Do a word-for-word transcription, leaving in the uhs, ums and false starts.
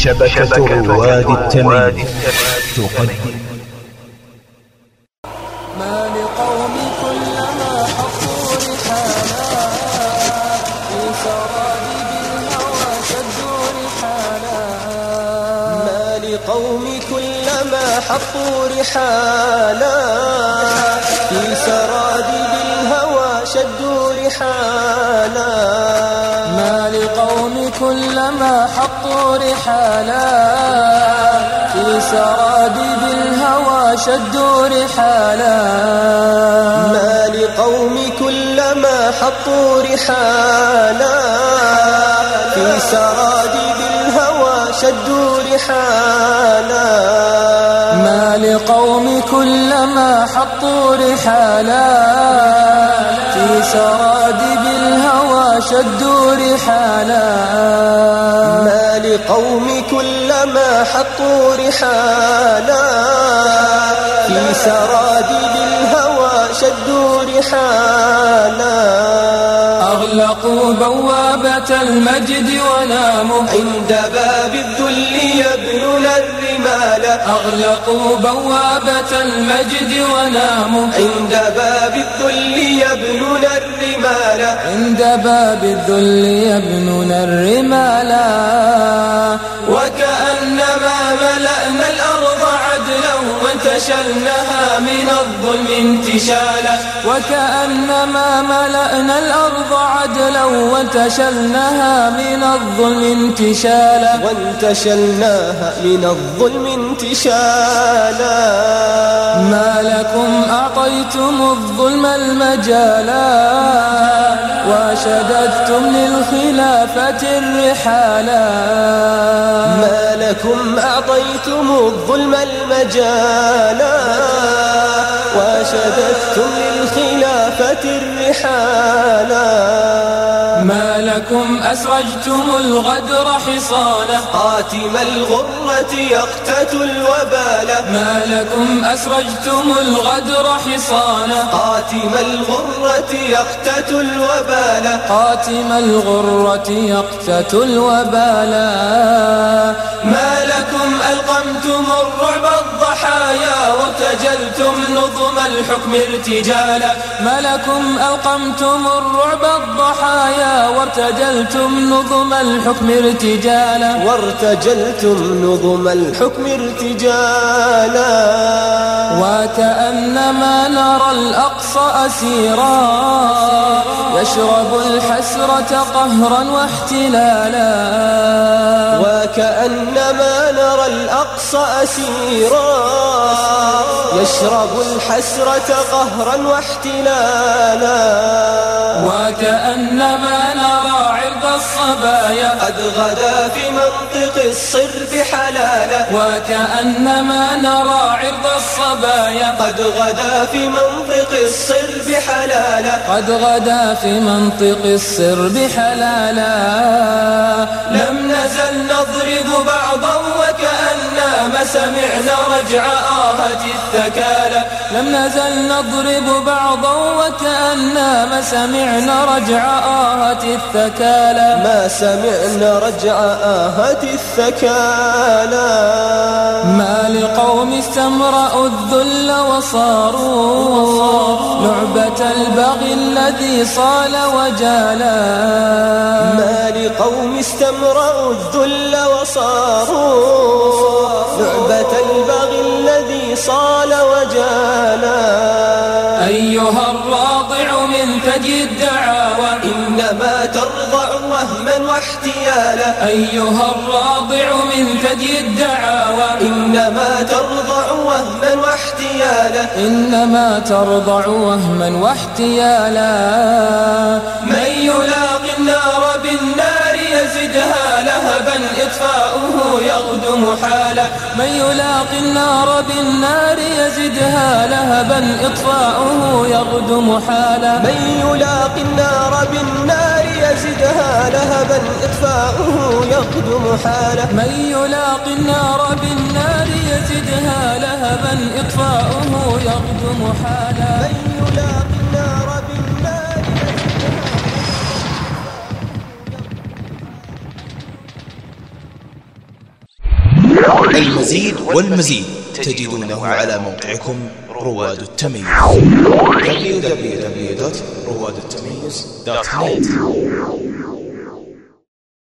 شبكة رواد التميم تقدم. ما لقوم كلما حطوا رحالا في سراب بالهوى شدوا رحالا. ما لقوم كلما حطوا رحالا في سراب بالهوى شدوا رحالا. ما لقوم كلما حطوا رحالا في سراب بالهوى شدوا رحالا. ما لقوم كلما حطوا رحالا في سراب بالهوى شدوا رحالا. ما لقوم كلما حطوا رحالا في سراب بالهوى شدوا رحالا. ما لقوم كلما حطوا رحالا في سراب بالهوى شدوا رحالا. أغلقوا بوابة المجد وناموا عند باب الذل يبنون الرمال. أغلقوا بوابة المجد وناموا عند باب الذل يبنون الرمال. عند باب الذل يبنون الرمال. وكأنما ملأنا الأرض عدلا وانتشلناها من الظلم انتشالا. وكأنما ملأنا الأرض عدلا وانتشلناها من الظلم انتشالا. وانتشلناها من الظلم انتشالا. ما لكم أعطيتم الظلم المجالا وشددتم للخلافة الرحالا. ما لكم أعطيتم الظلم المجالا وشددتم للخلافة الرحالا. ما لكم أسرجتم الغدر حصانا قاتم الغرة يقتتل الوبال. ما لكم أسرجتم الغدر حصانا قاتم الغرة يقتتل الوبال. قاتم الغرة يقتتل الوبال. ما لكم ألقمتم الرعب الضحايا وارتجلتم نظم الحكم ارتجالا. ما لكم ألقمتم الرعب الضحايا وارتجلتم نظم الحكم ارتجالا. وارتجلتم نظم الحكم ارتجالا. وكأنما نرى الأقصى أسيرا يشرب الحسرة قهرا واحتلالا. وكأنما نرى الأقصى أسيرا يشرب الحسرة قهرا واحتلالا. وكأنما نرى عرض الصبايا قد غدا في منطق الصرف حلالا. وكأنما نرى عرض الصبايا قد غدا في منطق الصرف حلالا. قد غدا في منطق الصرف حلالا. لم نزل نضرب بعضا وكأنما سمعنا رجع آهة الثكالى. لم نزل نضرب بعضا وكأنما سمعنا رجع آهة الثكالى. ما سمعنا رجع آهة الثكالى. ما لقوم استمرأوا الذل وصاروا لعبة البغي الذي صال وجالا. ما لقوم استمرأوا الذل وصاروا لعبة البغي الذي صال وجالا. أيها الراضع من ثدي الدعاوى إنما ترضع وهما واحتيالا. أيها الراضع من ثدي الدعاوى إنما ترضع وهما واحتيالا. إنما ترضع وهما واحتيالا. من يلاقي النار بالنار يزدها لهبا إطفاؤه يغدو محالا. من يلاقي النار بالنار يزدها لهبا إطفاؤه يغدو محالا. من يلاقي النار بالنار يزدها لهبا إطفاؤه يغدو محالا. من يلاقي النار بالنار يزدها لهبا إطفاؤه يغدو محالا. من يلاقي النار بالنار المزيد والمزيد تجدونه على موقعكم رواد التميز دبليو دبليو دبليو دوت رواد التميز دوت نت.